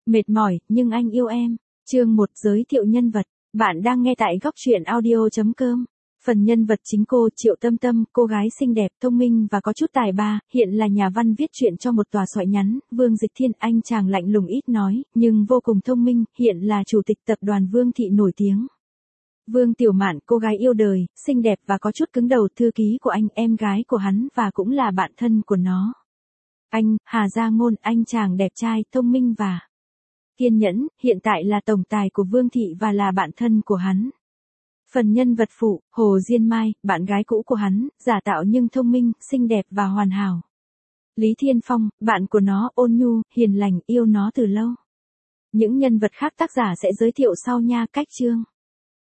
Mệt mỏi, nhưng anh yêu em. Chương 1 giới thiệu nhân vật. Bạn đang nghe tại góc truyện audio.com. Phần nhân vật chính cô Triệu Tâm Tâm, cô gái xinh đẹp, thông minh và có chút tài ba, hiện là nhà văn viết truyện cho một tòa soạn nhắn. Vương Dịch Thiên, anh chàng lạnh lùng ít nói, nhưng vô cùng thông minh, hiện là chủ tịch tập đoàn Vương Thị nổi tiếng. Vương Tiểu Mạn, cô gái yêu đời, xinh đẹp và có chút cứng đầu, thư ký của anh, em gái của hắn và cũng là bạn thân của nó. Anh, Hà Gia Ngôn, anh chàng đẹp trai, thông minh và kiên nhẫn, hiện tại là tổng tài của Vương Thị và là bạn thân của hắn. Phần nhân vật phụ, Hồ Diên Mai, bạn gái cũ của hắn, giả tạo nhưng thông minh, xinh đẹp và hoàn hảo. Lý Thiên Phong, bạn của nó, ôn nhu, hiền lành, yêu nó từ lâu. Những nhân vật khác tác giả sẽ giới thiệu sau nha. Cách chương.